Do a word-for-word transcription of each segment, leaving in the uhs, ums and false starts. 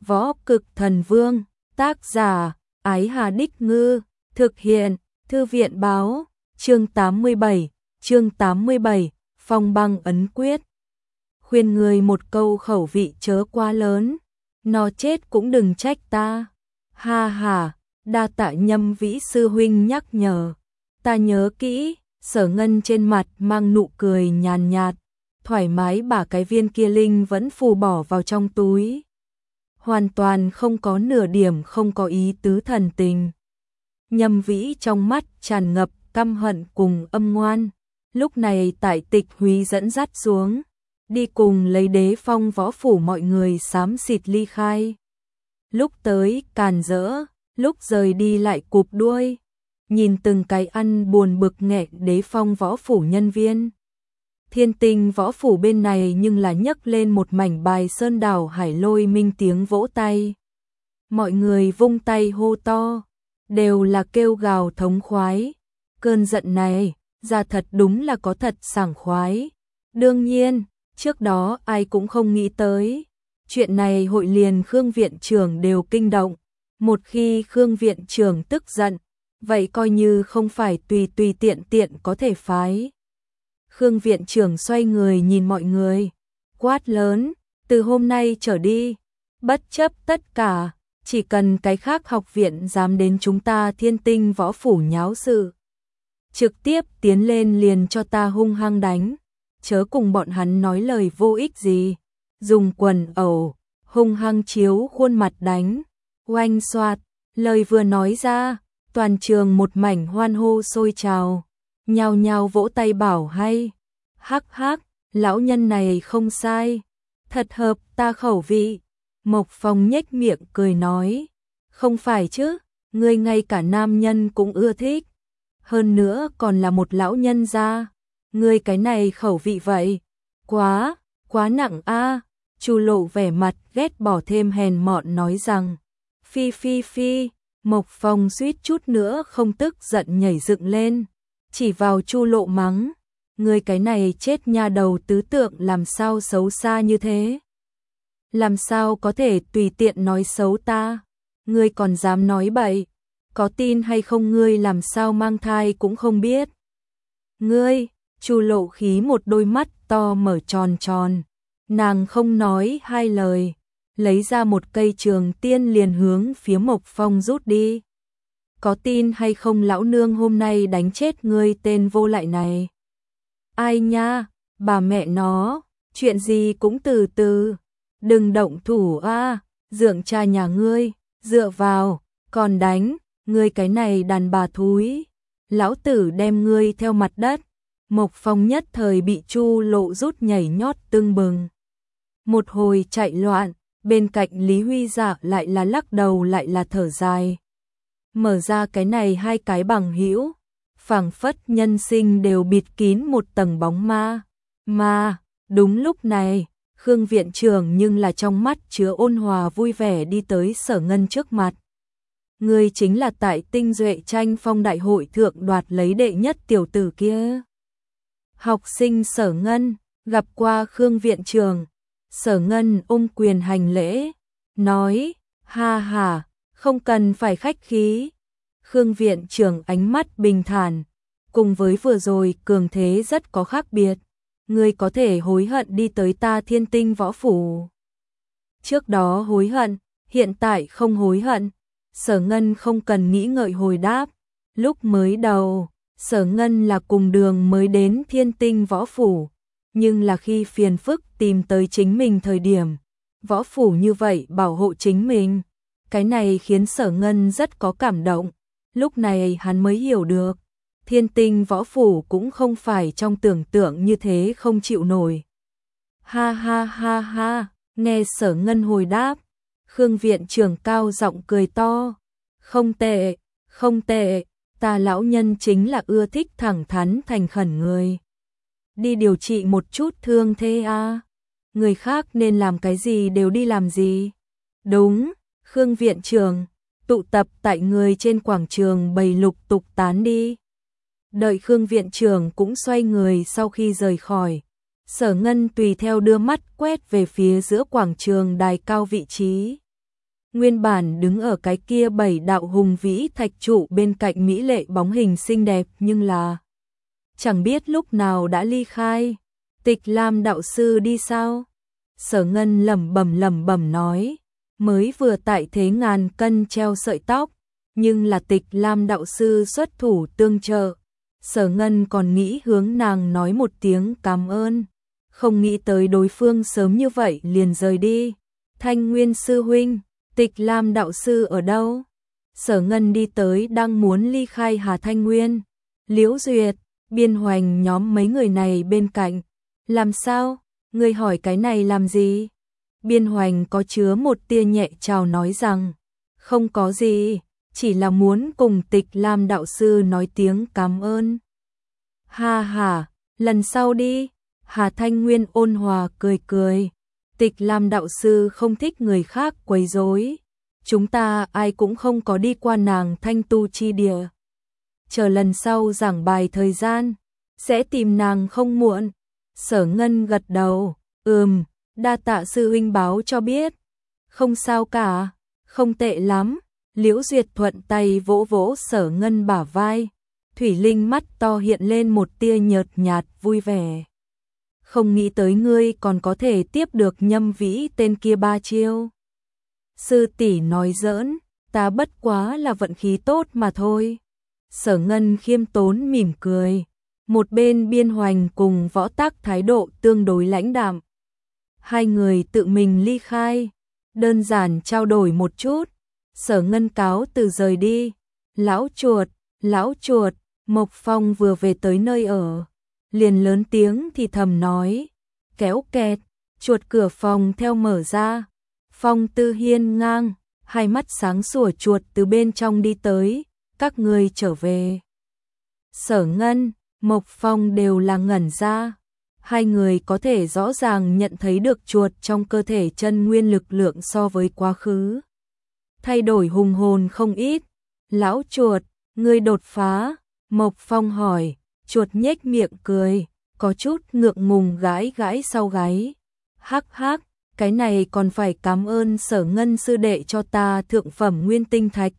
Võ Cực Thần Vương, tác giả, Ái Hà Đích Ngư, thực hiện, Thư viện báo, chương tám mươi bảy, chương tám mươi bảy, Phong Băng Ấn Quyết. Khuyên người một câu khẩu vị chớ quá lớn, nó chết cũng đừng trách ta. Ha ha, đa tạ Nhâm Vĩ sư huynh nhắc nhở, ta nhớ kỹ. Sở Ngân trên mặt mang nụ cười nhàn nhạt, thoải mái bả cái viên kia linh vẫn phù bỏ vào trong túi. Hoàn toàn không có nửa điểm không có ý tứ thần tình. Nhâm Vĩ trong mắt tràn ngập căm hận cùng âm ngoan, lúc này tại Tịch Húy dẫn dắt xuống, đi cùng lấy Đế Phong võ phủ mọi người xám xịt ly khai. Lúc tới càn rỡ, lúc rời đi lại cụp đuôi. Nhìn từng cái ăn buồn bực nghẹn Đế Phong võ phủ nhân viên. Thiên Tinh võ phủ bên này nhưng là nhấc lên một mảnh bài sơn đảo hải lôi minh tiếng vỗ tay. Mọi người vung tay hô to, đều là kêu gào thống khoái. Cơn giận này, ra thật đúng là có thật sảng khoái. Đương nhiên, trước đó ai cũng không nghĩ tới. Chuyện này hội liền Khương viện trưởng đều kinh động. Một khi Khương viện trưởng tức giận, vậy coi như không phải tùy tùy tiện tiện có thể phái. Khương viện trưởng xoay người nhìn mọi người, quát lớn, từ hôm nay trở đi, bất chấp tất cả, chỉ cần cái khác học viện dám đến chúng ta Thiên Tinh võ phủ nháo sự, trực tiếp tiến lên liền cho ta hung hăng đánh, chớ cùng bọn hắn nói lời vô ích gì, dùng quần ẩu, hung hăng chiếu khuôn mặt đánh, oanh xoạt, lời vừa nói ra. Toàn trường một mảnh hoan hô sôi trào, nhao nhao vỗ tay bảo hay. Hắc hắc, lão nhân này không sai, thật hợp ta khẩu vị. Mộc Phong nhếch miệng cười nói, không phải chứ, ngươi ngay cả nam nhân cũng ưa thích, hơn nữa còn là một lão nhân gia, ngươi cái này khẩu vị vậy, quá, quá nặng a. Chu Lộ vẻ mặt ghét bỏ thêm hèn mọn nói rằng, phi phi phi. Mộc Phong suýt chút nữa không tức giận nhảy dựng lên, chỉ vào Chu Lộ mắng, ngươi cái này chết nha đầu tứ tượng làm sao xấu xa như thế? Làm sao có thể tùy tiện nói xấu ta? Ngươi còn dám nói bậy, có tin hay không ngươi làm sao mang thai cũng không biết. Ngươi, Chu Lộ khí một đôi mắt to mở tròn tròn, nàng không nói hai lời. Lấy ra một cây trường tiên liền hướng phía Mộc Phong rút đi. Có tin hay không lão nương hôm nay đánh chết ngươi tên vô lại này? Ai nha, bà mẹ nó, chuyện gì cũng từ từ, đừng động thủ a, dượng cha nhà ngươi, dựa vào, còn đánh, ngươi cái này đàn bà thúi, lão tử đem ngươi theo mặt đất. Mộc Phong nhất thời bị Chu Lộ rút nhảy nhót tưng bừng. Một hồi chạy loạn. Bên cạnh Lý Huy Dạ lại là lắc đầu lại là thở dài. Mở ra cái này hai cái bằng hữu, phảng phất nhân sinh đều bịt kín một tầng bóng ma. Mà, đúng lúc này, Khương viện trưởng nhưng là trong mắt chứa ôn hòa vui vẻ đi tới Sở Ngân trước mặt. Người chính là tại Tinh Duệ tranh phong đại hội thượng đoạt lấy đệ nhất tiểu tử kia. Học sinh Sở Ngân, gặp qua Khương viện trưởng. Sở Ngân ôm quyền hành lễ, nói, ha ha, không cần phải khách khí. Khương viện trưởng ánh mắt bình thản, cùng với vừa rồi cường thế rất có khác biệt. Ngươi có thể hối hận đi tới ta Thiên Tinh võ phủ. Trước đó hối hận, hiện tại không hối hận. Sở Ngân không cần nghĩ ngợi hồi đáp. Lúc mới đầu, Sở Ngân là cùng đường mới đến Thiên Tinh võ phủ. Nhưng là khi phiền phức tìm tới chính mình thời điểm, võ phủ như vậy bảo hộ chính mình, cái này khiến Sở Ngân rất có cảm động. Lúc này hắn mới hiểu được, Thiên Tinh võ phủ cũng không phải trong tưởng tượng như thế không chịu nổi. Ha ha ha ha, nghe Sở Ngân hồi đáp, Khương viện trưởng cao giọng cười to, không tệ, không tệ, ta lão nhân chính là ưa thích thẳng thắn thành khẩn người. Đi điều trị một chút thương thế a. À. Người khác nên làm cái gì đều đi làm gì. Đúng, Khương viện trưởng, tụ tập tại người trên quảng trường bày lục tục tán đi. Đợi Khương viện trưởng cũng xoay người sau khi rời khỏi. Sở Ngân tùy theo đưa mắt quét về phía giữa quảng trường đài cao vị trí. Nguyên bản đứng ở cái kia bảy đạo hùng vĩ thạch trụ bên cạnh mỹ lệ bóng hình xinh đẹp nhưng là chẳng biết lúc nào đã ly khai. Tịch Lam đạo sư đi sao? Sở Ngân lẩm bẩm lẩm bẩm nói, mới vừa tại thế ngàn cân treo sợi tóc, nhưng là Tịch Lam đạo sư xuất thủ tương trợ. Sở Ngân còn nghĩ hướng nàng nói một tiếng cảm ơn, không nghĩ tới đối phương sớm như vậy liền rời đi. Thanh Nguyên sư huynh, Tịch Lam đạo sư ở đâu? Sở Ngân đi tới đang muốn ly khai Hà Thanh Nguyên. Liễu Duyệt, Biên Hoành nhóm mấy người này bên cạnh. Làm sao? Ngươi hỏi cái này làm gì? Biên Hoành có chứa một tia nhẹ chào nói rằng, không có gì, chỉ là muốn cùng Tịch Lam đạo sư nói tiếng cảm ơn. Ha ha, lần sau đi. Hà Thanh Nguyên ôn hòa cười cười. Tịch Lam đạo sư không thích người khác quấy rối. Chúng ta ai cũng không có đi qua nàng Thanh Tu chi địa. Chờ lần sau giảng bài thời gian, sẽ tìm nàng không muộn. Sở Ngân gật đầu, ừm, đa tạ sư huynh báo cho biết. Không sao cả, không tệ lắm. Liễu Duyệt thuận tay vỗ vỗ Sở Ngân bả vai. Thủy Linh mắt to hiện lên một tia nhợt nhạt vui vẻ. Không nghĩ tới ngươi còn có thể tiếp được Nhâm Vĩ tên kia ba chiêu. Sư tỷ nói giỡn, ta bất quá là vận khí tốt mà thôi. Sở Ngân khiêm tốn mỉm cười. Một bên Biên Hoành cùng Võ Tắc thái độ tương đối lãnh đạm. Hai người tự mình ly khai, đơn giản trao đổi một chút. Sở Ngân cáo từ rời đi. Lão chuột, lão chuột, Mộc Phong vừa về tới nơi ở, liền lớn tiếng thì thầm nói, kéo kẹt, chuột cửa phòng theo mở ra. Phong Tư hiên ngang, hai mắt sáng sủa chuột từ bên trong đi tới, các ngươi trở về. Sở Ngân, Mộc Phong đều là ngẩn ra, hai người có thể rõ ràng nhận thấy được chuột trong cơ thể chân nguyên lực lượng so với quá khứ thay đổi hùng hồn không ít. Lão chuột, ngươi đột phá? Mộc Phong hỏi. Chuột nhếch miệng cười, có chút ngượng ngùng gãi gãi sau gáy. Hắc hắc, cái này còn phải cảm ơn Sở Ngân sư đệ cho ta thượng phẩm nguyên tinh thạch.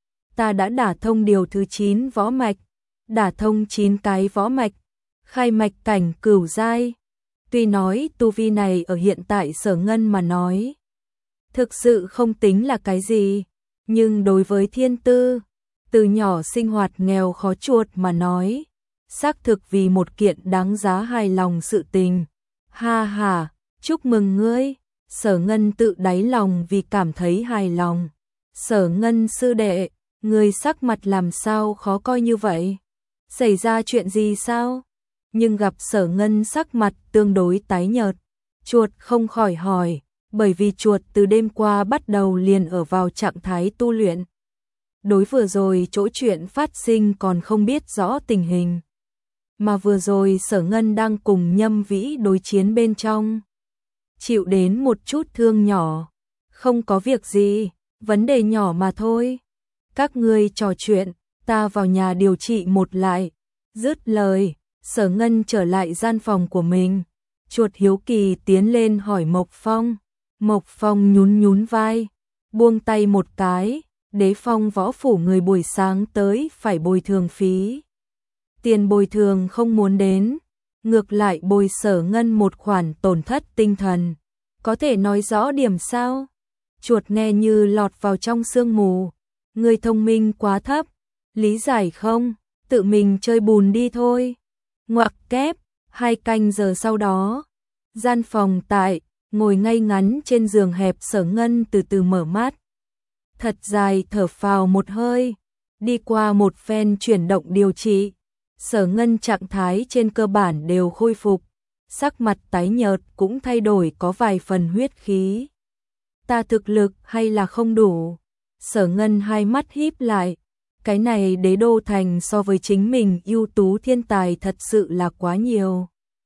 Ta đã đả thông điều thứ chín võ mạch, đả thông chín cái võ mạch, khai mạch cảnh cửu giai. Tuy nói tu vi này ở hiện tại Sở Ngân mà nói, thực sự không tính là cái gì, nhưng đối với thiên tư, từ nhỏ sinh hoạt nghèo khó chuột mà nói, xác thực vì một kiện đáng giá hài lòng sự tình. Ha ha, chúc mừng ngươi. Sở Ngân tự đáy lòng vì cảm thấy hài lòng. Sở Ngân sư đệ, ngươi sắc mặt làm sao khó coi như vậy? Xảy ra chuyện gì sao? Nhưng gặp Sở Ngân sắc mặt tương đối tái nhợt, chuột không khỏi hỏi, bởi vì chuột từ đêm qua bắt đầu liền ở vào trạng thái tu luyện. Đối vừa rồi chỗ chuyện phát sinh còn không biết rõ tình hình. Mà vừa rồi Sở Ngân đang cùng Nhâm Vĩ đối chiến bên trong, chịu đến một chút thương nhỏ. Không có việc gì, vấn đề nhỏ mà thôi. Các ngươi trò chuyện, ta vào nhà điều trị một lại. Dứt lời, Sở Ngân trở lại gian phòng của mình. Chuột hiếu kỳ tiến lên hỏi Mộc Phong. Mộc Phong nhún nhún vai, buông tay một cái. Đế Phong võ phủ người buổi sáng tới phải bồi thường phí. Tiền bồi thường không muốn đến, ngược lại bồi Sở Ngân một khoản tổn thất tinh thần. Có thể nói rõ điểm sao? Chuột nghe như lọt vào trong sương mù. Người thông minh quá thấp, lý giải không? Tự mình chơi bùn đi thôi. Ngoặc kép, hai canh giờ sau đó, gian phòng tại, ngồi ngay ngắn trên giường hẹp Sở Ngân từ từ mở mắt. Thật dài thở phào một hơi, đi qua một phen chuyển động điều trị. Sở Ngân trạng thái trên cơ bản đều khôi phục, sắc mặt tái nhợt cũng thay đổi có vài phần huyết khí. Ta thực lực hay là không đủ? Sở Ngân hai mắt híp lại, cái này Đế Đô thành so với chính mình ưu tú thiên tài thật sự là quá nhiều.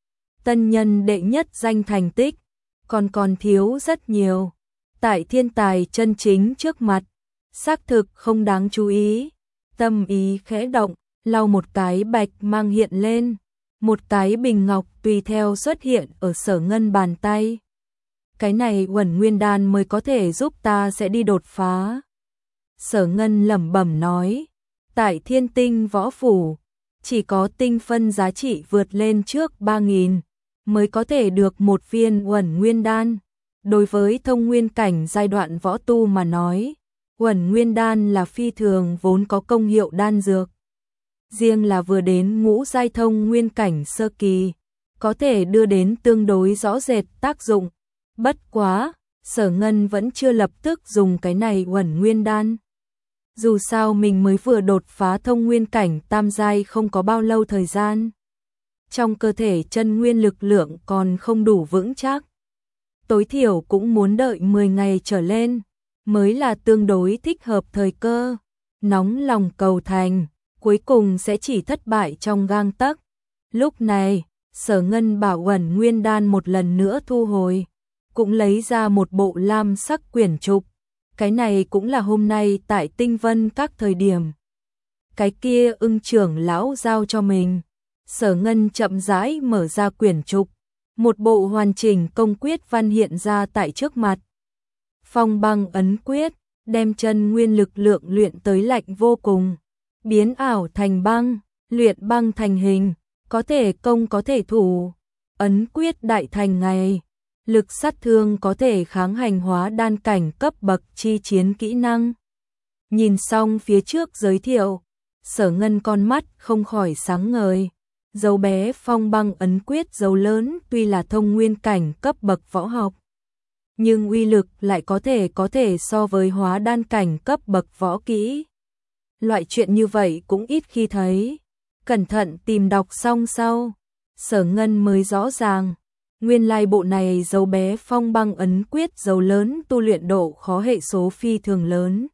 Tân nhân đệ nhất danh thành tích, còn còn thiếu rất nhiều. Tại thiên tài chân chính trước mặt, xác thực không đáng chú ý. Tâm ý khẽ động, lau một cái bạch mang hiện lên, một cái bình ngọc tùy theo xuất hiện ở Sở Ngân bàn tay. cái này Uẩn Nguyên Đan mới có thể giúp ta sẽ đi đột phá. Sở Ngân lẩm bẩm nói, tại Thiên Tinh Võ Phủ, chỉ có tinh phân giá trị vượt lên trước ba nghìn mới có thể được một viên Uẩn Nguyên Đan. Đối với thông nguyên cảnh giai đoạn võ tu mà nói, Uẩn Nguyên Đan là phi thường vốn có công hiệu đan dược. Riêng là vừa đến ngũ giai thông nguyên cảnh sơ kỳ, có thể đưa đến tương đối rõ rệt tác dụng. Bất quá, Sở Ngân vẫn chưa lập tức dùng cái này Uẩn Nguyên Đan. Dù sao mình mới vừa đột phá thông nguyên cảnh tam giai không có bao lâu thời gian. Trong cơ thể chân nguyên lực lượng còn không đủ vững chắc. Tối thiểu cũng muốn đợi mười ngày trở lên, mới là tương đối thích hợp thời cơ. Nóng lòng cầu thành, cuối cùng sẽ chỉ thất bại trong gang tấc. Lúc này, Sở Ngân bảo Uẩn Nguyên Đan một lần nữa thu hồi, cũng lấy ra một bộ lam sắc quyển trục. Cái này cũng là hôm nay tại Tinh Vân các thời điểm. Cái kia Ưng trưởng lão giao cho mình. Sở Ngân chậm rãi mở ra quyển trục. Một bộ hoàn chỉnh công quyết văn hiện ra tại trước mặt. Phong băng ấn quyết, đem chân nguyên lực lượng luyện tới lạnh vô cùng. Biến ảo thành băng, luyện băng thành hình, có thể công có thể thủ. Ấn quyết đại thành ngày. Lực sát thương có thể kháng hành hóa đan cảnh cấp bậc chi chiến kỹ năng. Nhìn xong phía trước giới thiệu, Sở Ngân con mắt không khỏi sáng ngời. Dấu bé phong băng ấn quyết dấu lớn tuy là thông nguyên cảnh cấp bậc võ học, nhưng uy lực lại có thể có thể so với hóa đan cảnh cấp bậc võ kỹ. Loại chuyện như vậy cũng ít khi thấy. Cẩn thận tìm đọc xong sau, Sở Ngân mới rõ ràng. Nguyên lai bộ này dấu bé phong băng ấn quyết dấu lớn tu luyện độ khó hệ số phi thường lớn.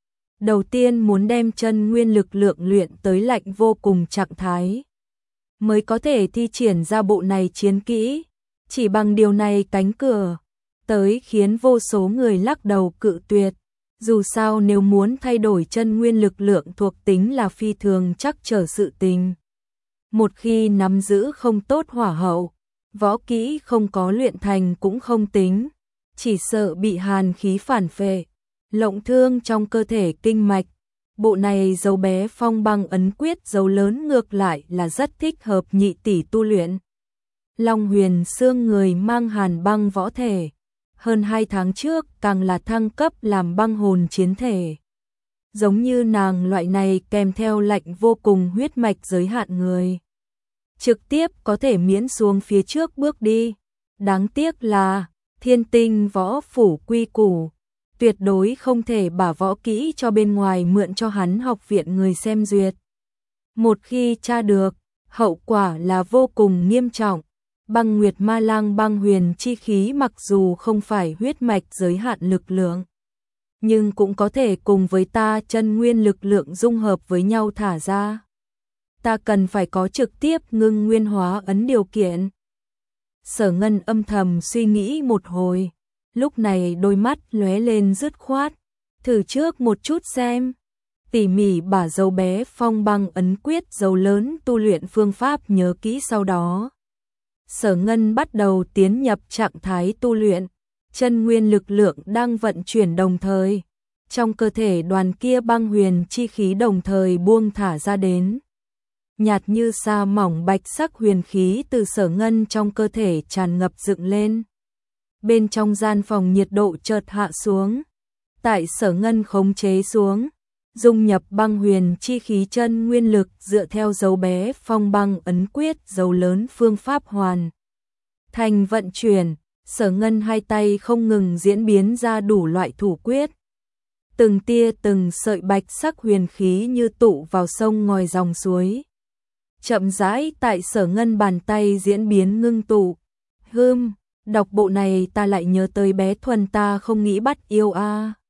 Đầu tiên muốn đem chân nguyên lực lượng luyện tới lạnh vô cùng trạng thái, mới có thể thi triển ra bộ này chiến kỹ. Chỉ bằng điều này cánh cửa tới khiến vô số người lắc đầu cự tuyệt. Dù sao nếu muốn thay đổi chân nguyên lực lượng thuộc tính là phi thường chắc trở sự tình. Một khi nắm giữ không tốt hỏa hậu, võ kỹ không có luyện thành cũng không tính, chỉ sợ bị hàn khí phản phệ, lộng thương trong cơ thể kinh mạch. Bộ này dấu bé phong băng ấn quyết dấu lớn ngược lại là rất thích hợp nhị tỷ tu luyện. Long Huyền xương người mang hàn băng võ thể, hơn hai tháng trước càng là thăng cấp làm băng hồn chiến thể. Giống như nàng loại này kèm theo lạnh vô cùng huyết mạch giới hạn người, trực tiếp có thể miễn xuống phía trước bước đi. Đáng tiếc là Thiên Tinh Võ Phủ quy củ, tuyệt đối không thể bả võ kỹ cho bên ngoài mượn cho hắn học viện người xem duyệt. Một khi tra được, hậu quả là vô cùng nghiêm trọng. Băng Nguyệt Ma Lang băng huyền chi khí mặc dù không phải huyết mạch giới hạn lực lượng, nhưng cũng có thể cùng với ta chân nguyên lực lượng dung hợp với nhau thả ra. Ta cần phải có trực tiếp ngưng nguyên hóa ấn điều kiện. Sở Ngân âm thầm suy nghĩ một hồi, lúc này đôi mắt lóe lên dứt khoát, thử trước một chút xem. Tỉ mỉ bả dấu bé phong băng ấn quyết dấu lớn tu luyện phương pháp nhớ kỹ sau đó. Sở Ngân bắt đầu tiến nhập trạng thái tu luyện, chân nguyên lực lượng đang vận chuyển đồng thời. Trong cơ thể đoàn kia băng huyền chi khí đồng thời buông thả ra đến. Nhạt như sa mỏng bạch sắc huyền khí từ Sở Ngân trong cơ thể tràn ngập dựng lên. Bên trong gian phòng nhiệt độ chợt hạ xuống. Tại Sở Ngân khống chế xuống, dung nhập băng huyền chi khí chân nguyên lực dựa theo dấu bé phong băng ấn quyết dấu lớn phương pháp hoàn thành vận chuyển. Sở Ngân hai tay không ngừng diễn biến ra đủ loại thủ quyết. Từng tia từng sợi bạch sắc huyền khí như tụ vào sông ngòi dòng suối. Chậm rãi tại Sở Ngân bàn tay diễn biến ngưng tụ. Hừm, đọc bộ này ta lại nhớ tới bé Thuần ta không nghĩ bắt yêu a. À.